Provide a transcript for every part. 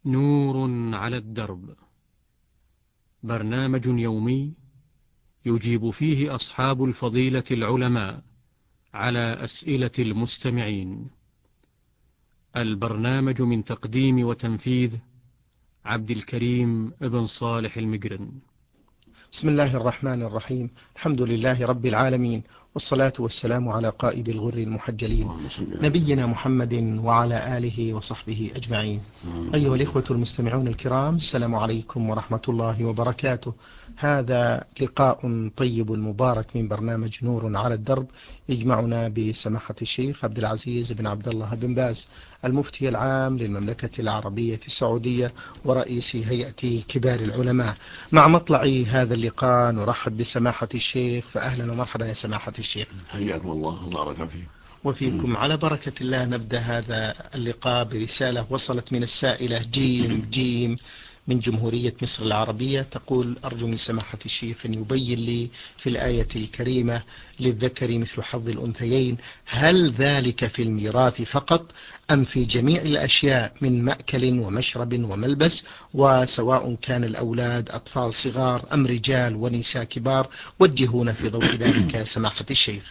نور على الدرب، برنامج يومي يجيب فيه أصحاب الفضيلة العلماء على أسئلة المستمعين. البرنامج من تقديم وتنفيذ عبد الكريم بن صالح المقرن. بسم الله الرحمن الرحيم. الحمد لله رب العالمين، والصلاة والسلام على قائد الغر المحجلين نبينا محمد وعلى آله وصحبه أجمعين. أيها الإخوة المستمعون الكرام، السلام عليكم ورحمة الله وبركاته. هذا لقاء طيب مبارك من برنامج نور على الدرب، يجمعنا بسماحة الشيخ عبد العزيز بن عبد الله بن باز، المفتي العام للمملكة العربية السعودية ورئيس هيئة كبار العلماء. مع مطلع هذا اللقاء نرحب بسماحة الشيخ، فأهلا ومرحبا يا سماحة الشيخ. حياكم الله وبارك فيك. وفيكم. على بركة الله نبدأ هذا اللقاء برسالة وصلت من السائلة جيم من جمهورية مصر العربية، تقول: أرجو من سماحة الشيخ أن يبين لي في الآية الكريمة للذكر مثل حظ الأنثيين، هل ذلك في الميراث فقط أم في جميع الأشياء من مأكل ومشرب وملبس، وسواء كان الأولاد أطفال صغار أم رجال ونساء كبار؟ وجهونا في ضوء ذلك يا سماحة الشيخ.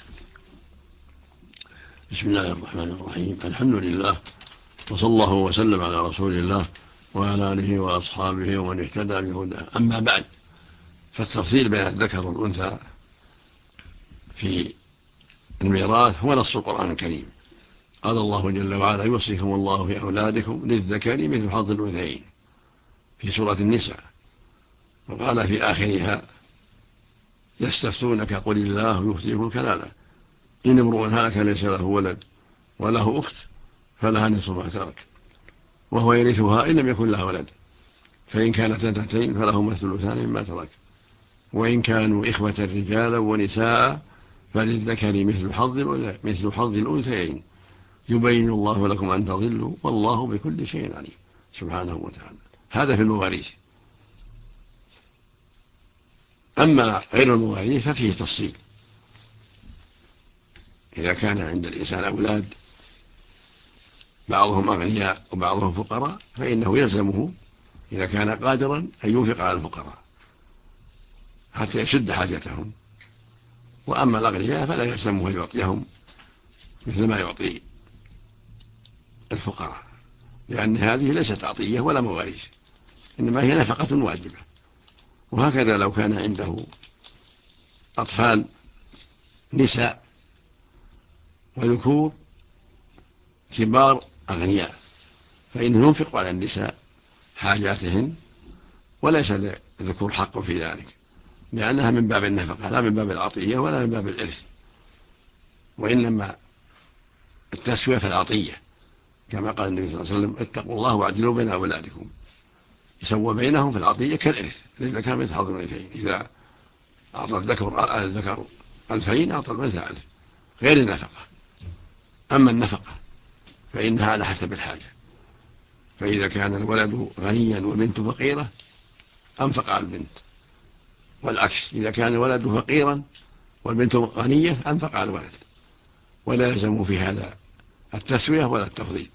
بسم الله الرحمن الرحيم. الحمد لله، وصلى الله وسلم على رسول الله وعلى آله وأصحابه ومن اهتدى بهداه. أما بعد، فالتفصيل بين الذكر والأنثى في الميراث هو نص القرآن الكريم. قال الله جل وعلا: يوصيكم الله في أولادكم للذكر مثل حظ الأنثيين في سورة النساء. وقال في آخرها: يستفتونك قل الله يفتيكم كلالة إن امرؤ هلك ليس له ولد وله أخت فلها نصف ما ترك وهو يرثها إن لم يكن لها ولد، فإن كانت اثنتين فلهما الثلثان مما ترك، وإن كانوا إخوة رجالا ونساء فللذكر مثل حظ الأنثيين يبين الله لكم أن تضلوا والله بكل شيء عليم سبحانه وتعالى. هذا في المواريث. أما غير المواريث ففيه تفصيل. إذا كان عند الإنسان أولاد بعضهم أغنياء وبعضهم فقراء فإنه يلزمه إذا كان قادرا أن ينفق على الفقراء حتى يسد حاجتهم، وأما الأغنياء فلا يلزمه أن يعطيهم مثل ما يعطي الفقراء، لأن هذه ليست عطية ولا مواريث، إنما هي نفقة واجبة. وهكذا لو كان عنده أطفال نساء وذكور كبار أغنياء فإنه ينفق على النساء حاجاتهن وليس للذكور حق في ذلك، لأنها من باب النفقة لا من باب العطية ولا من باب الإرث، وإنما التسوية في العطية، كما قال النبي صلى الله عليه وسلم: اتقوا الله واعدلوا بين أولادكم. يسوى بينهم في العطية كالإرث، للذكر مثل حظ الأنثيين. إذا أعطى الذكر 2000 أعطى الأنثى 1000 غير النفقة. أما النفقة فإنها على حسب الحاجة، فإذا كان الولد غنيا والبنت فقيرة أنفق على البنت، والعكس إذا كان الولد فقيرا والبنت غنية أنفق على الولد، ولا يلزم في هذا التسوية ولا التفضيل.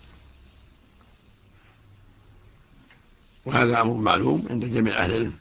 وهذا أمر معلوم عند جميع أهل العلم.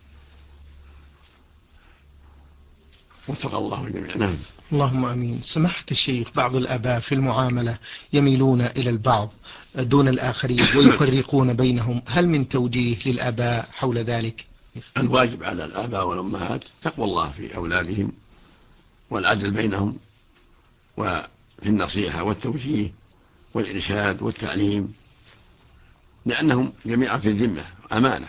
وفق الله الجميع. نعم. اللهم أمين. سماحة الشيخ، بعض الآباء في المعاملة يميلون إلى البعض دون الآخرين ويفرقون بينهم، هل من توجيه للآباء حول ذلك؟ الواجب على الآباء والأمهات تقوى الله في أولادهم والعدل بينهم، وفي النصيحة والتوجيه والإرشاد والتعليم، لأنهم جميعا في الذمة أمانة.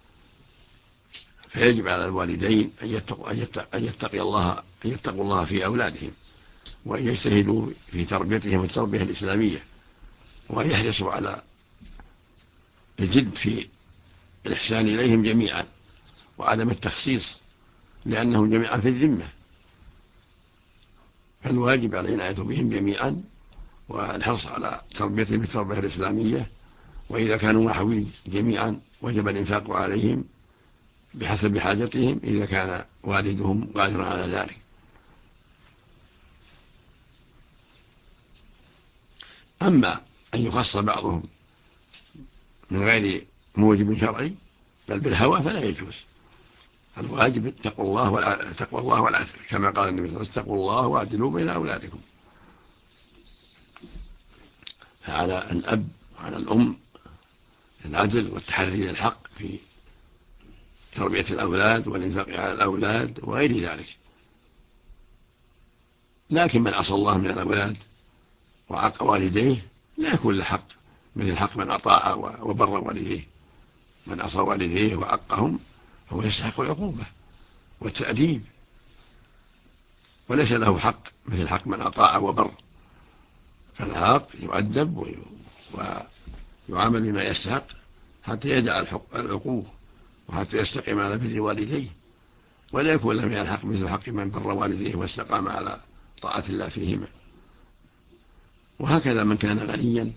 فيجب على الوالدين أن يتقوا الله في أولادهم، وأن يجتهدوا في تربيتهم التربية الإسلامية، وأن يحرصوا على الجد في الإحسان إليهم جميعا وعدم التخصيص، لأنهم جميعا في الذمة. فالواجب على العناية بهم جميعا والحرص على تربيتهم بالتربية الإسلامية، وإذا كانوا محوين جميعا وجب الإنفاق عليهم بحسب حاجتهم إذا كان والدهم قادرا على ذلك. أما أن يخص بعضهم من غير موجب شرعي بل بالهوى فلا يجوز. الواجب تقوى الله والعدل، كما قال النبي صلى الله عليه وسلم: اتقوا الله واعدلوا بين أولادكم. فعلى الأب وعلى الأم العدل والتحري للحق في تربية الأولاد والإنفاق على الأولاد وغير ذلك. لكن من عصى الله من الأولاد وعق والديه لا يكون له حق مثل حق من أطاع وبر والديه. من عصى والديه وعقهم فهو يستحق العقوبة والتأديب، وليس له حق مثل حق من أطاع وبر. فالعاق يؤدب ويعامل بما يستحق حتى يدع العقوق وحتى يستقيم على بر والديه، ولا يكون له من الحق مثل حق من بر والديه واستقام على طاعة الله فيهما. وهكذا من كان غنيا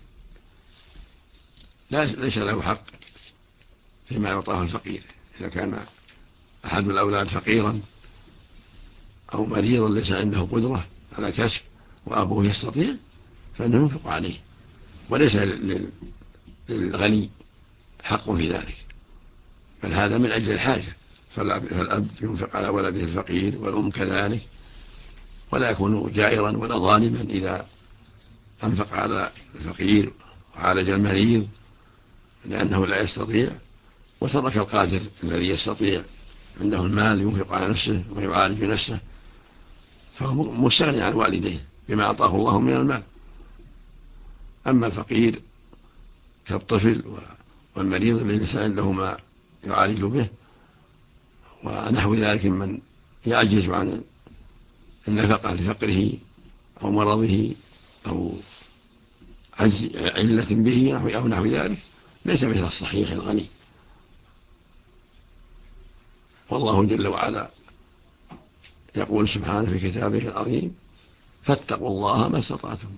ليس له حق فيما يعطاه الفقير. إذا كان أحد الأولاد فقيرا أو مريضا ليس عنده قدرة على كسب وأبوه يستطيع فإنه ينفق عليه، وليس للغني حق في ذلك، بل هذا من أجل الحاجة. فالأب ينفق على ولده الفقير والأم كذلك، ولا يكون جائرا ولا ظالما إذا أنفق على الفقير وعالج المريض لأنه لا يستطيع، وترك القادر الذي يستطيع عنده المال ينفق على نفسه ويعالج نفسه، فهو مستغني عن والديه بما أعطاه الله من المال. أما الفقير كالطفل والمريض الذي ليس عنده ما يعالج به ونحو ذلك من يعجز عن النفقة لفقره أو مرضه أو علة به أو نحو ذلك، ليس مثل الصحيح الغني. والله جل وعلا يقول سبحانه في كتابه العظيم: فاتقوا الله ما استطعتم.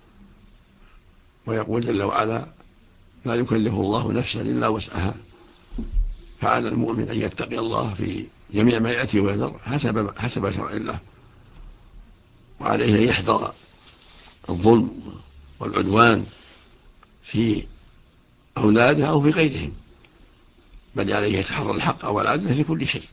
ويقول جل وعلا: لا يكلف الله نفسا إلا وسعها. فعلى المؤمن أن يتقي الله في جميع ما يأتي ويذر حسب شرع الله، وعليه أن يحذر الظلم والعدوان في أولاده أو في غيرهم، بل عليه يتحرى الحق والعدل في كل شيء.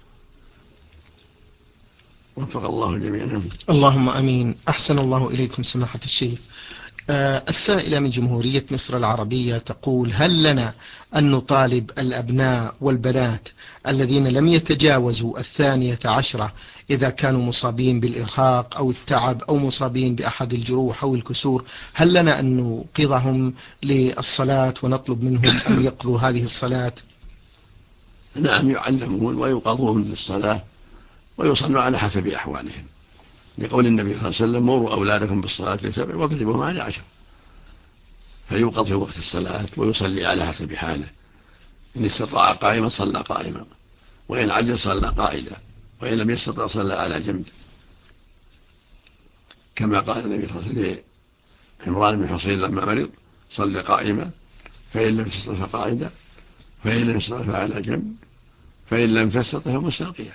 وفق الله الجميع. اللهم أمين. أحسن الله إليكم سماحة الشيخ. السائلة من جمهورية مصر العربية تقول: هل لنا أن نطالب الأبناء والبنات الذين لم يتجاوزوا 12 إذا كانوا مصابين بالإرهاق أو التعب أو مصابين بأحد الجروح أو الكسور، هل لنا أن نوقظهم للصلاة ونطلب منهم أن يقضوا هذه الصلاة؟ نعم، يعلمون ويوقظون للصلاة ويصلوا على حسب أحوالهم، لقول النبي صلى الله عليه وسلم: مروا أولادكم بالصلاة ل7 واضربوهم على 10. فيوقظ في وقت الصلاة ويصلي على حسب حاله. إن استطاع قائما صلى قائما، وإن عجز صلى قاعدا، وإن لم يستطع صلى على جنب، كما قال النبي صلى الله عليه وسلم عمران بن حصين لما مرض: صلى قائما، فإن لم تستطع فقاعدا، فإن لم تستطع فعلى جنب، فإن لم تستطع فمستلقيا.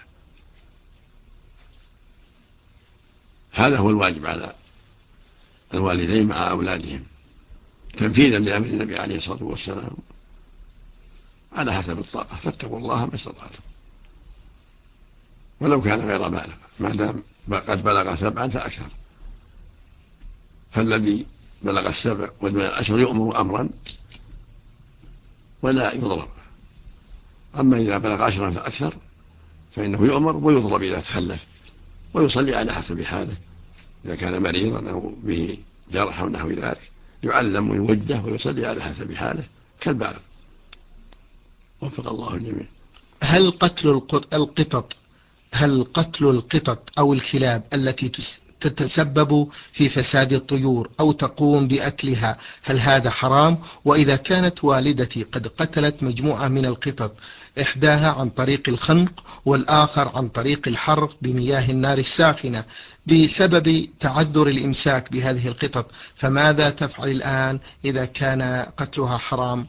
هذا هو الواجب على الوالدين مع أولادهم، تنفيذا لأمر النبي عليه الصلاة والسلام على حسب الطاقة. فاتقوا الله ما استطعتم، ولو كان غير بالغ، ما دام قد بلغ 7 فأكثر. فالذي بلغ 7 ودون 10 يؤمر أمرا ولا يضرب. أما إذا بلغ 10 فأكثر فإنه يؤمر ويضرب إذا تخلف، ويصلي على حسب حاله. إذا كان مريضا أو به جرح أو نحو ذلك يعلم ويوجه ويصلي على حسب حاله كالبالغ. وفق الله الجميع. هل قتل القطط أو الكلاب التي تتسبب في فساد الطيور أو تقوم بأكلها، هل هذا حرام؟ وإذا كانت والدتي قد قتلت مجموعة من القطط، إحداها عن طريق الخنق والآخر عن طريق الحرق بمياه النار الساخنة بسبب تعذر الإمساك بهذه القطط، فماذا تفعل الآن إذا كان قتلها حرام؟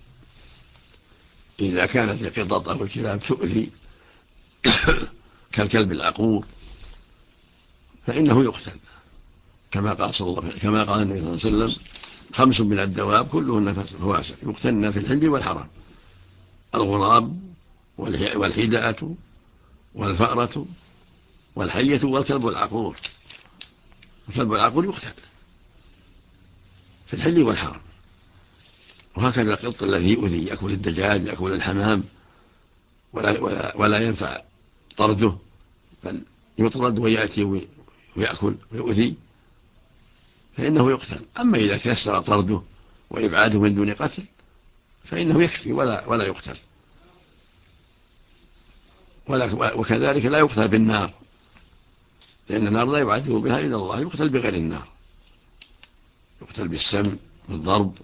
إذا كانت القطط أو الكلاب تؤذي كالكلب العقور فإنه يقتل، كما قال النبي صلى الله عليه وسلم: 5 من الدواب كلهن فواسق يقتلن في الحل والحرام. الغراب والحداءة والفأرة والحية والكلب العقور. الكلب العقور يقتل في الحل والحرم، وهكذا القط الذي يؤذي يأكل الدجاج يأكل الحمام ولا ينفع طرده، بل يطرد ويأتي ويأكل ويؤذي فإنه يقتل. أما إذا تيسر طرده وإبعاده من دون قتل فإنه يكفي ولا يقتل. وكذلك لا يقتل بالنار، لأن النار لا يعذب بها إلا الله، يقتل بغير النار، يقتل بالسم بالضرب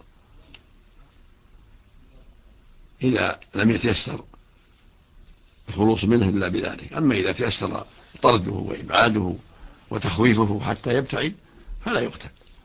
إذا لم يتيسر الخلوص منه إلا بذلك. أما إذا تيسر طرده وإبعاده وتخويفه حتى يبتعد فلا يقتل.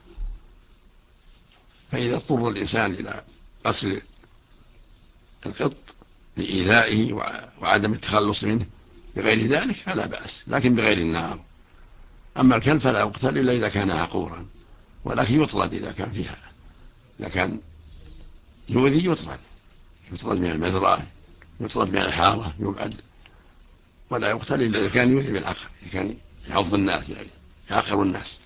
فإذا اضطر الإنسان إلى قتل القط لإيذائه وعدم التخلص منه بغير ذلك فلا بأس، لكن بغير النار. أما الكلب فلا يقتل إلا إذا كان عقورا، ولكن يطرد إذا كان فيها، إذا كان يؤذي يطرد من المزرعة، يطرد من الحارة، يبعد، ولا يقتل إلا إذا كان يؤذي بالعقر، إذا كان يعض الناس يعني يعقر الناس.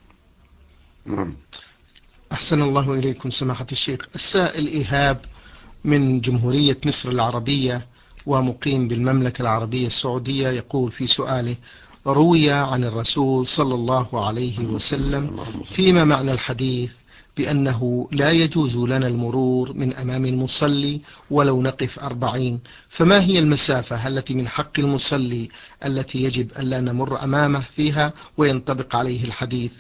أحسن الله إليكم سماحة الشيخ. السائل إيهاب من جمهورية مصر العربية ومقيم بالمملكة العربية السعودية يقول في سؤاله: روي عن الرسول صلى الله عليه وسلم فيما معنى الحديث بأنه لا يجوز لنا المرور من أمام المصلي ولو نقف 40، فما هي المسافة التي من حق المصلي التي يجب ألا نمر أمامه فيها وينطبق عليه الحديث؟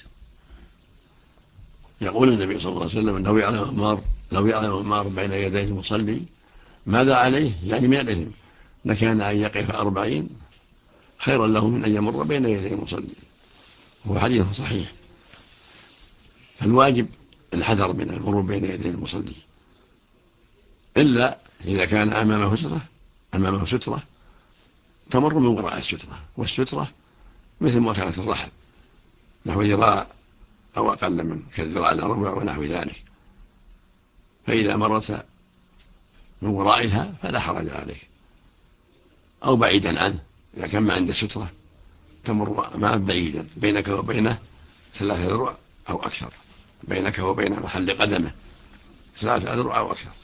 يقول النبي صلى الله عليه وسلم لو يعلم عمار بين يدي المصلي ماذا عليه، يعني من الإثم، لكان أن يقف 40 خيرا له من أن يمر بين يدي المصلي. هو حديث صحيح. فالواجب الحذر من المرور بين يدي المصلي، إلا إذا كان أمامه سترة تمر من وراء السترة، والسترة مثل ما كانت الرحل نحو ذراع أو أقل من كالذراع الأربع ونحو ذلك، فإذا مرت من ورائها فلا حرج عليك، أو بعيدا عنه إذا كان ما عنده سترة تمر معه بعيدا، بينك وبينه 3 أذرع أو أكثر، بينك وبين محل قدمه 3 أذرع أو أكثر.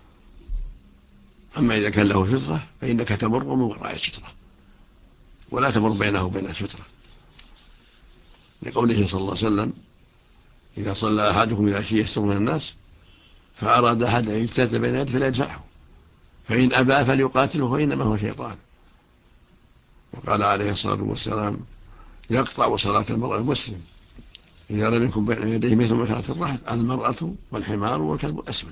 أما إذا كان له سترة فإنك تمر من وراء السترة ولا تمر بينه وبين السترة، لقوله صلى الله عليه وسلم: إذا صلى أحدكم إلى شيء يستر من الناس فأراد أحد أن يجتاز بين يده فلا يدفعه، فإن أبى فليقاتله فإنما هو شيطان. وقال عليه الصلاة والسلام: يقطع صلاة المرء المسلم إذا لم يكن بين يديه مثل مكانة الرحل المرأة والحمار والكلب الأسود.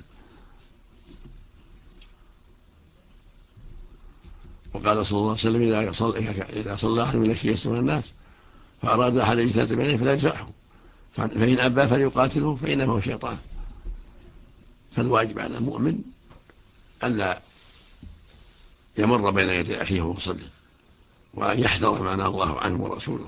وقال صلى الله عليه وسلم: إذا صلى أحد من شيء يستر من الناس فأراد أحد أن يجتاز بين يديه فلا يدفعه، فإن أبى فليقاتله فإنما هو شيطان. فالواجب على المؤمن ألا يمر بين يدي أخيه ومصلي، وأن يحذر ما نهى الله عنه ورسوله.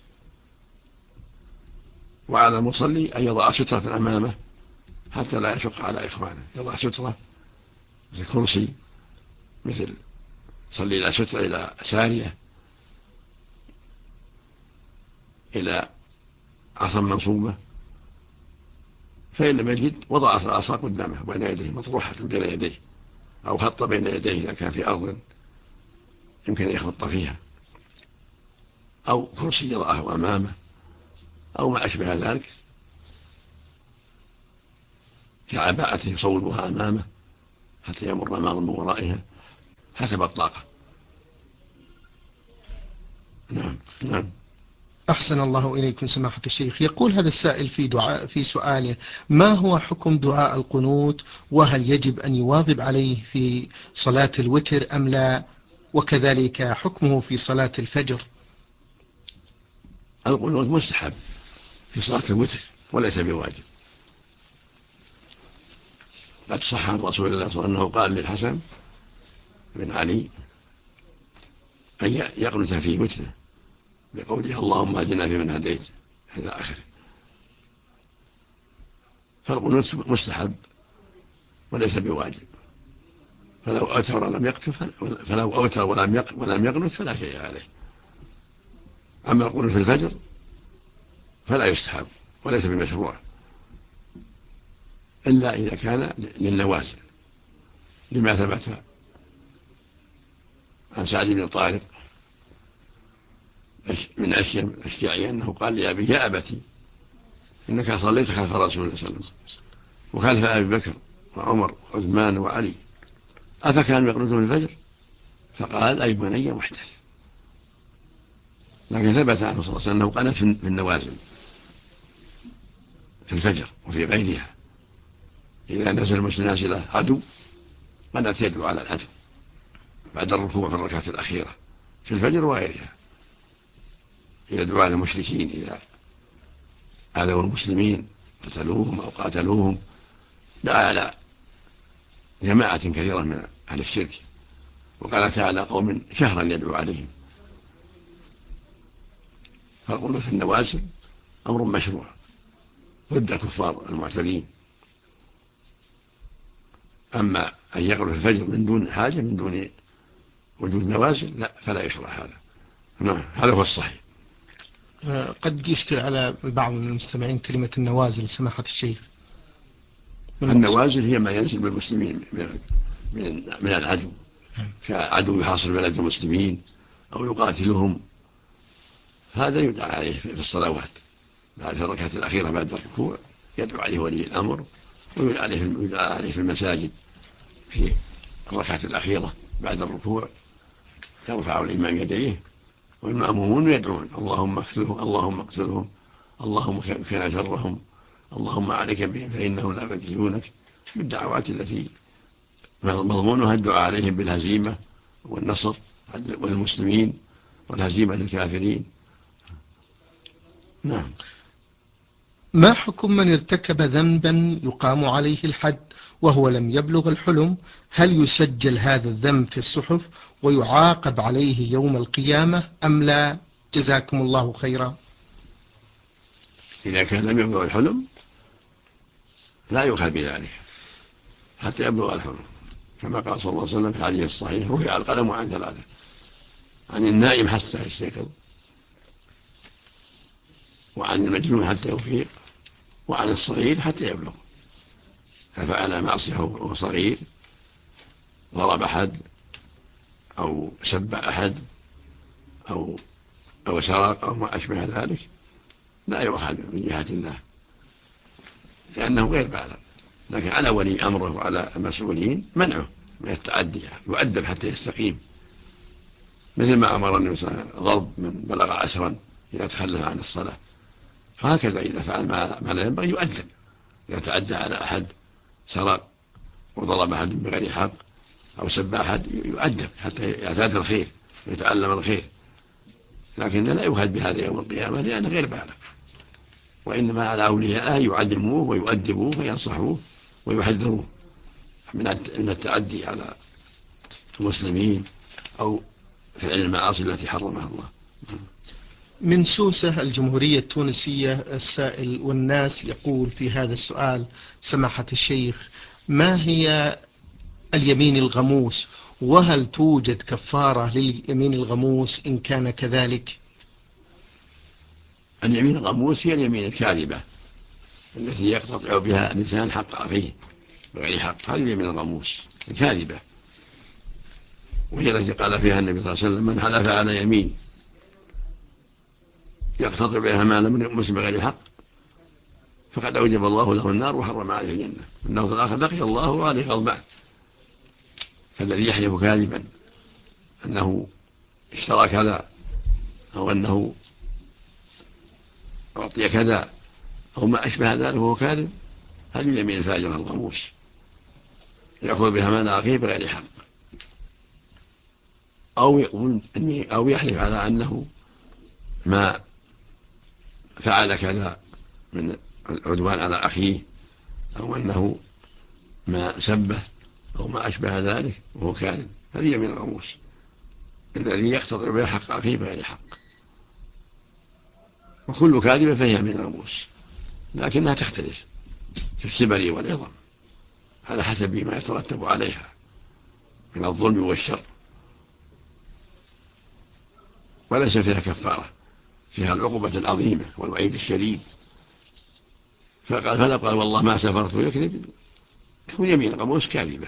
وعلى المصلي أن يضع سترة أمامه حتى لا يشق على إخوانه، يضع سترة مثل كرسي، مثل صلي إلى سترة، إلى سارية، إلى عصا منصوبة، فإن لم يجد وضع العصا قدامه بين يديه مطروحة بين يديه، أو خط بين يديه إذا كان في أرض يمكن أن يخط فيها، أو كرسي يضعه أمامه، أو ما أشبه ذلك كعباءة يصوبها أمامه حتى يمر مار من ورائها حسب الطاقة. نعم. أحسن الله إليكم سماحة الشيخ. يقول هذا السائل في سؤاله: ما هو حكم دعاء القنوت، وهل يجب أن يواظب عليه في صلاة الوتر أم لا، وكذلك حكمه في صلاة الفجر؟ القنوت مستحب في صلاة الوتر وليس بواجب. قد صح عن رسول الله صلى الله عليه وسلم أنه قال للحسن بن علي أن يقنت في وتره بقوله: اللهم اهدنا فيمن هديت إلى آخره. فالقنوت مستحب وليس بواجب. فلو أوتر ولم يقنت فلا شيء عليه. أما القنوت في الفجر فلا يستحب وليس بمشروع إلا إذا كان للنوازل، لما ثبت عن سعد بن طارق من أشيم الأشجعي أنه قال لأبي: يا أبتي إنك صليت خلف رسول الله صلى الله عليه وسلم وخلف أبي بكر وعمر وعثمان وعلي، أفكانوا يقنطون الفجر؟ فقال: أي بني محدث. لكن ثبت عنه صلى الله عليه وسلم أنه قنت في النوازل في الفجر وفي غيرها. إذا نزل نازلة عدو قنت يدعو على العدو بعد الركوع في الركعة الأخيرة في الفجر وغيرها، يدعو على المشركين إذا آذوا المسلمين قتلوهم أو قاتلوهم، دعا على جماعة كثيرة من أهل الشرك، وقال تعالى: قوم شهرا يدعو عليهم. فالقنوت في النوازل أمر مشروع ضد الكفار المعتدين. أما أن يقنط في الفجر من دون حاجة، من دون وجود نوازل، لا، فلا يشرع هذا. نعم، هذا هو الصحيح. قد يشكل على بعض من المستمعين كلمة النوازل سماحة الشيخ. النوازل هي ما ينزل بالمسلمين من العدو، كعدو يحاصر بلد المسلمين أو يقاتلهم، هذا يدعى عليه في الصلوات بعد الركعة الأخيرة بعد الركوع، يدعو عليه ولي الأمر، ويدعى عليه في المساجد في الركعة الأخيرة بعد الركوع، يرفع الإمام يديه والمأمومون يدعون: اللهم اقتلهم، اللهم اقتلهم، اللهم كفنا شرهم، اللهم عليك بهم فإنهم لا يجزونك، بالدعوات التي مضمونها الدعاء عليهم بالهزيمة والنصر والمسلمين والهزيمة للكافرين. نعم. ما حكم من ارتكب ذنبا يقام عليه الحد وهو لم يبلغ الحلم؟ هل يسجل هذا الذنب في الصحف ويعاقب عليه يوم القيامة أم لا؟ جزاكم الله خيرا. إذا كان لم يبلغ الحلم لا يؤخذ بذلك حتى يبلغ الحلم، كما قال صلى الله عليه وسلم في الحديث الصحيح: رفع القلم عن ثلاثة: عن النائم حتى يستيقظ، وعن المجنون حتى يفيق، وعن الصغير حتى يبلغ. ففعل معصية وهو صغير، ضرب أحد أو سب أحد أو سرق أو ما أشبه ذلك، لا يؤخذ من جهة الله لأنه غير بالغ. لكن على ولي أمره وعلى المسؤولين منعه من التعدي، يؤدب حتى يستقيم، مثل ما أمر النبي صلى الله عليه وسلم ضرب من بلغ 10 إذا تخلف عن الصلاة. هكذا إذا فعل ما لا ينبغي يؤدب. إذا تعدى على أحد، سرق وضرب أحد بغير حق أو سب أحد، يؤدب حتى يعتاد الخير ويتعلم الخير. لكن لا يؤخذ بهذا يوم القيامة لأنه غير بالغ، وإنما على أوليائه يعلموه ويؤدبوه وينصحوه ويحذروه من التعدي على المسلمين أو فعل المعاصي التي حرمها الله. من سوسة الجمهورية التونسية السائل والناس يقول في هذا السؤال: سماحة الشيخ، ما هي اليمين الغموس؟ وهل توجد كفارة لليمين الغموس إن كان كذلك؟ اليمين الغموس هي اليمين الكاذبة التي يقتطع بها الإنسان حق أخيه بغير حق، هذه اليمين الغموس الكاذبة، وهي التي قال فيها النبي صلى الله عليه وسلم: من حلف على يمين يقتطع بها مال امرئ مسلم بغير حق فقد أوجب الله له النار وحرم عليه الجنة، إنه في الآخر لقي الله وعليه غضبان. فالذي يحلف كاذبا أنه اشترى كذا أو أنه أعطي كذا أو ما أشبه ذلك وهو كاذب، هذه اليمين الفاجرة الغموس يأخذ بها مال أخيه بغير حق، أو يقول أو يحلف على أنه ما فعل كذا من العدوان على أخيه أو أنه ما سبه أو ما أشبه ذلك وهو كاذب، هذه يمين الغموس الذي يقتطع بها حق أخيه بغير حق. وكل كاذبة فهي يمين الغموس، لكنها تختلف في الكبر والعظم على حسب ما يترتب عليها. من الظلم والشر، وليس فيها كفارة، فيها العقوبة العظيمة والوعيد الشديد. فلو قال والله ما سافرت ويكذب تكون يمين غموس كاذبة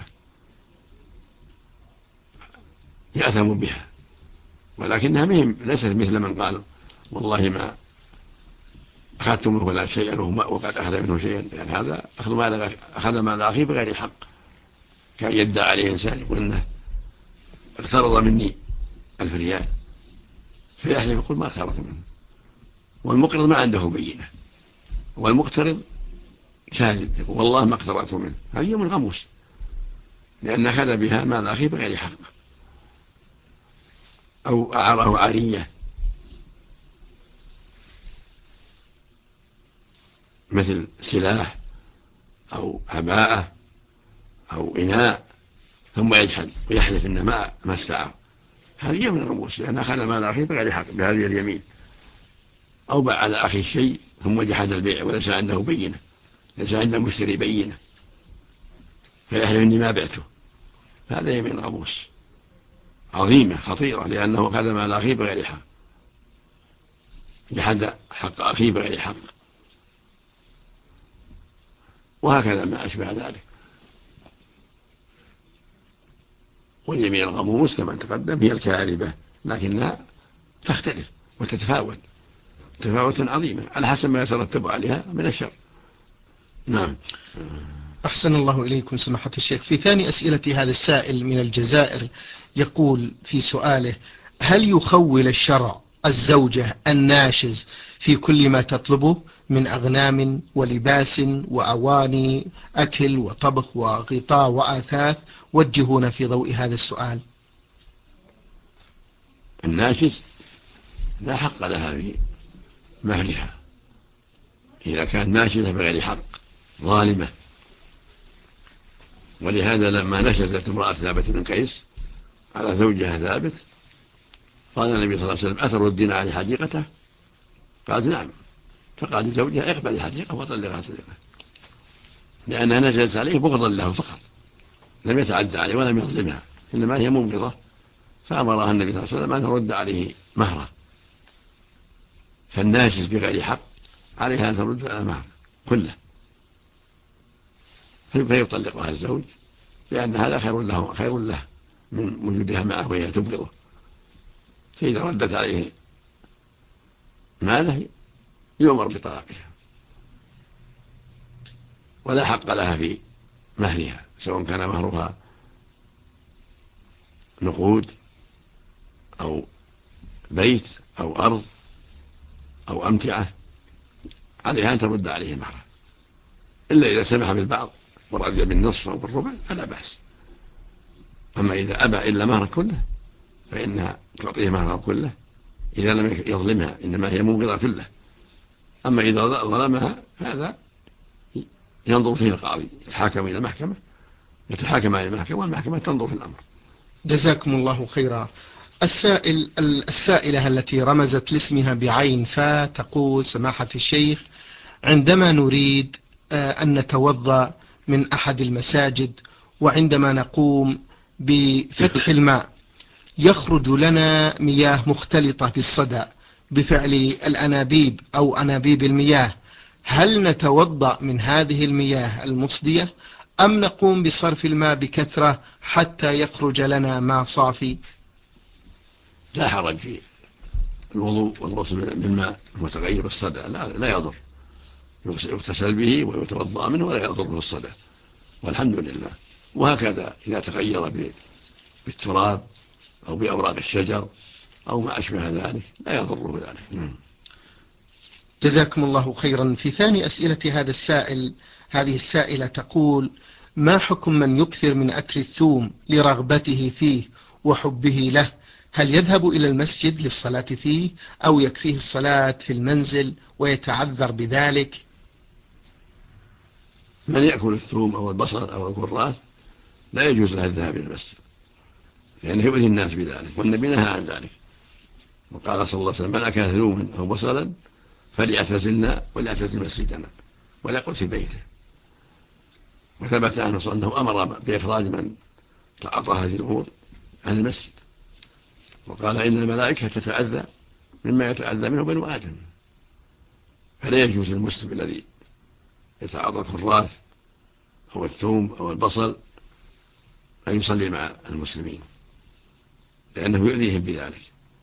يأثم بها، ولكنها ليست مثل من قال والله ما أخذت منه ولا شيئا وقد أخذ منه شيئا، يعني هذا أخذ مال أخيه بغير حق، كان يدعي عليه إنسان يقول إنه اقترض مني 1000 ريال، فيحلف يقول ما اقترضت منه، والمقرض ما عنده بينة، والمقترض كاذب يقول والله ما اقترضت منه، هذه من غموس، لأن أخذ بها مال أخيه بغير حق، أو أعاره عارية مثل سلاح أو عباءة أو إناء، ثم يجحد ويحلف إنه ما استعار، هذه من الغموس، لأن أخذ مال أخيه بغير حق بهذه اليمين. أو باع على أخي الشيء ثم جحد البيع وليس عنده بينة، ليس عنده مشتري بينة، فيحلف إني ما بعته، هذا يمين غموس عظيمة خطيرة، لأنه أخذ مال أخيه بغير حق، جحد حق أخيه بغير حق، وهكذا ما أشبه ذلك. واليمين الغموس كما تقدم هي الكاذبة، لكنها تختلف وتتفاوت تفاوتا عظيمة على حسب ما يترتب عليها من الشر. نعم. أحسن الله إليكم سماحة الشيخ. في ثاني أسئلة هذا السائل من الجزائر يقول في سؤاله: هل يخول الشرع الزوجة الناشز في كل ما تطلبه من أغنام ولباس وأواني أكل وطبخ وغطاء وآثاث؟ وجهونا في ضوء هذا السؤال. الناشز لا حق لها في مهرها إذا كانت ناشزة بغير حق ظالمة، ولهذا لما نشزت امرأة ثابت بن قيس على زوجها ثابت قال النبي صلى الله عليه وسلم: أتردين على حديقته؟ قالت: نعم. فقال لزوجها: اقبل الحديقة وطلقها طلقة، لأنها نزلت عليه بغضا له فقط، لم يتعدى عليه ولم يظلمها، إنما هي مبغضة، فأمرها النبي صلى الله عليه وسلم أن ترد عليه مهره. فالناشز بغير حق عليها أن ترد المهر كله، فيطلقها الزوج، لأن هذا خير له من وجودها معه وهي تبغضه، فإذا ردت عليه ماله يؤمر بطلاقها، ولا حق لها في مهرها، سواء كان مهرها نقود أو بيت أو أرض أو أمتعة، عليها أن ترد عليه مهره، إلا إذا سمح بالبعض ورجع بالنصف أو بالربع فلا بأس. أما إذا أبى إلا مهر كله فإنها تعطيه مهر كله إذا لم يظلمها، إنما هي مبغضة له. أما إذا ظلمها فهذا ينظر فيه القاضي، يتحاكم إلى المحكمة، يتحاكم إلى المحكمة والمحكمة تنظر في الأمر. جزاكم الله خيرا. السائلة التي رمزت لاسمها بعين فا تقول: سماحة الشيخ، عندما نريد أن نتوضأ من أحد المساجد، وعندما نقوم بفتح الماء يخرج لنا مياه مختلطة بالصدى بفعل الأنابيب أو أنابيب المياه، هل نتوضأ من هذه المياه المصدية أم نقوم بصرف الماء بكثرة حتى يخرج لنا ماء صافي؟ لا حرج في الوضوء والغسل بالماء المتغير الصدى، لا يضر، يغتسل به ويتوضأ منه ولا يضره الصدى، والحمد لله. وهكذا إذا تغير بالتراب أو بأوراق الشجر أو ما أشبه ذلك لا يضره ذلك. جزاكم الله خيرا. في ثاني أسئلة هذه السائلة تقول: ما حكم من يكثر من أكل الثوم لرغبته فيه وحبه له؟ هل يذهب إلى المسجد للصلاة فيه أو يكفيه الصلاة في المنزل ويتعذر بذلك؟ من يأكل الثوم أو البصل أو الكراث لا يجوز له الذهاب إلى المسجد، لأنه يؤذي الناس بذلك، والنبي نهى عن ذلك، وقال صلى الله عليه وسلم: من أكل ثوما أو بصلا فليعتزلنا وليعتزل مسجدنا ولا يقعد في بيته. وثبت عنه أنه أمر بإخراج من تعاطى هذه الأمور عن المسجد. وقال إن الملائكة تتأذى مما يتأذى منه بنو آدم، فلا يجوز للمسلم الذي يتعاطى الكراث أو الثوم أو البصل أن يصلي مع المسلمين، لأنه يؤذيهم بذلك.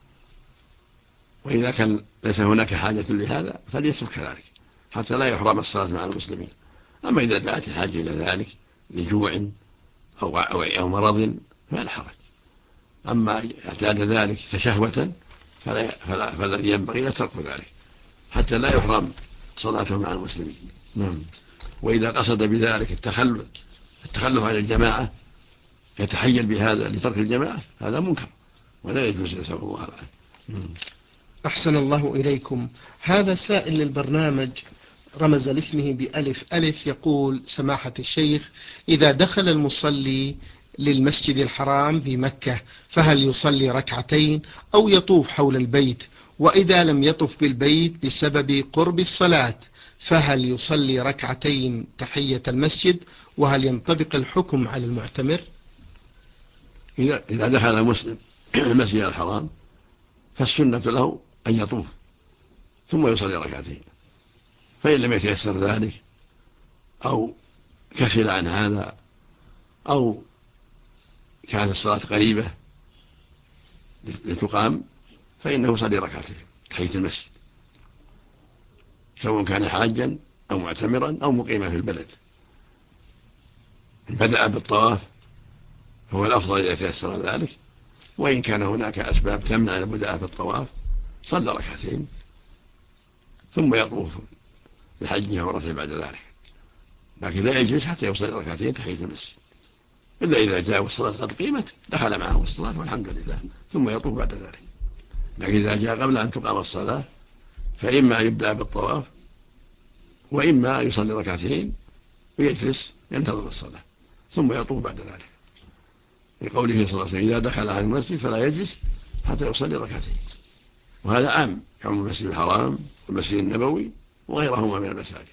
وإذا كان ليس هناك حاجة لهذا فليترك كذلك حتى لا يحرم الصلاة مع المسلمين. أما إذا دعت الحاجة إلى ذلك لجوع أو مرض فلا حرج. أما اعتاد ذلك كشهوة فالذي ينبغي ترك ذلك حتى لا يحرم صلاته مع المسلمين. نعم. وإذا قصد بذلك التخلف عن الجماعة يتحيل بهذا لترك الجماعة هذا منكر ولا يجوز، نسأل الله العافية. أحسن الله إليكم. هذا سائل للبرنامج رمز لاسمه بألف ألف، يقول: سماحة الشيخ، إذا دخل المصلي للمسجد الحرام بمكة فهل يصلي ركعتين أو يطوف حول البيت؟ وإذا لم يطف بالبيت بسبب قرب الصلاة فهل يصلي ركعتين تحية المسجد؟ وهل ينطبق الحكم على المعتمر؟ إذا دخل المسلم المسجد الحرام فالسنة له أن يطوف ثم يصلي ركعتين، فإن لم يتيسر ذلك أو كسل عن هذا أو كانت الصلاة قريبة لتقام فإنه يصلي ركعتين تحية المسجد، سواء كان حاجا أو معتمرا أو مقيما في البلد. إن بدأ بالطواف فهو الأفضل إذا تيسر ذلك، وإن كان هناك أسباب تمنع البدء بالطواف صلى ركعتين ثم يطوف لحجه عمرته بعد ذلك، لكن لا يجلس حتى يصلي ركعتين تحية المسجد، إلا إذا جاء والصلاة قد قيمت دخل معه الصلاة والحمد لله ثم يطوف بعد ذلك. لكن إذا جاء قبل أن تقام الصلاة فإما يبدأ بالطواف وإما يصلي ركعتين ويجلس ينتظر الصلاة ثم يطوف بعد ذلك، لقوله صلى الله عليه وسلم: إذا دخل على المسجد فلا يجلس حتى يصلي ركعتين. وهذا عام يعم المسجد الحرام والمسجد النبوي وغيرهما من المساجد.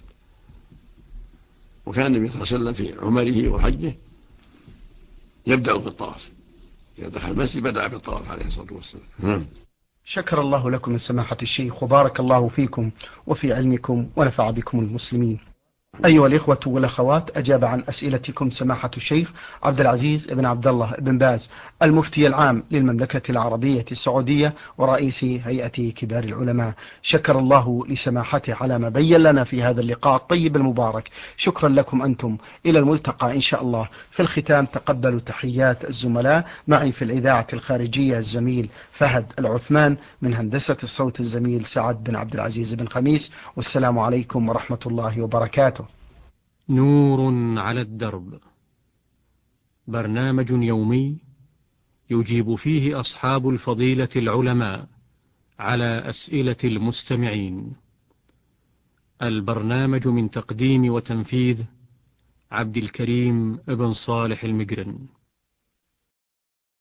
وكان النبي صلى الله عليه وسلم في عمره وحجه يبدأ بالطواف، إذا دخل المسجد بدأ بالطواف عليه الصلاة والسلام. شكر الله لكم سماحة الشيخ، وبارك الله فيكم وفي علمكم ونفع بكم المسلمين. أيها الإخوة والأخوات، أجاب عن أسئلتكم سماحة الشيخ عبد العزيز بن عبد الله بن باز، المفتي العام للمملكة العربية السعودية ورئيس هيئة كبار العلماء. شكر الله لسماحته على ما بين لنا في هذا اللقاء الطيب المبارك. شكرا لكم أنتم، إلى الملتقى إن شاء الله. في الختام تقبلوا تحيات الزملاء معي في الإذاعة الخارجية الزميل فهد العثمان، من هندسة الصوت الزميل سعد بن عبد العزيز بن خميس، والسلام عليكم ورحمة الله وبركاته. نور على الدرب، برنامج يومي يجيب فيه أصحاب الفضيلة العلماء على أسئلة المستمعين. البرنامج من تقديم وتنفيذ عبد الكريم ابن صالح المجرن.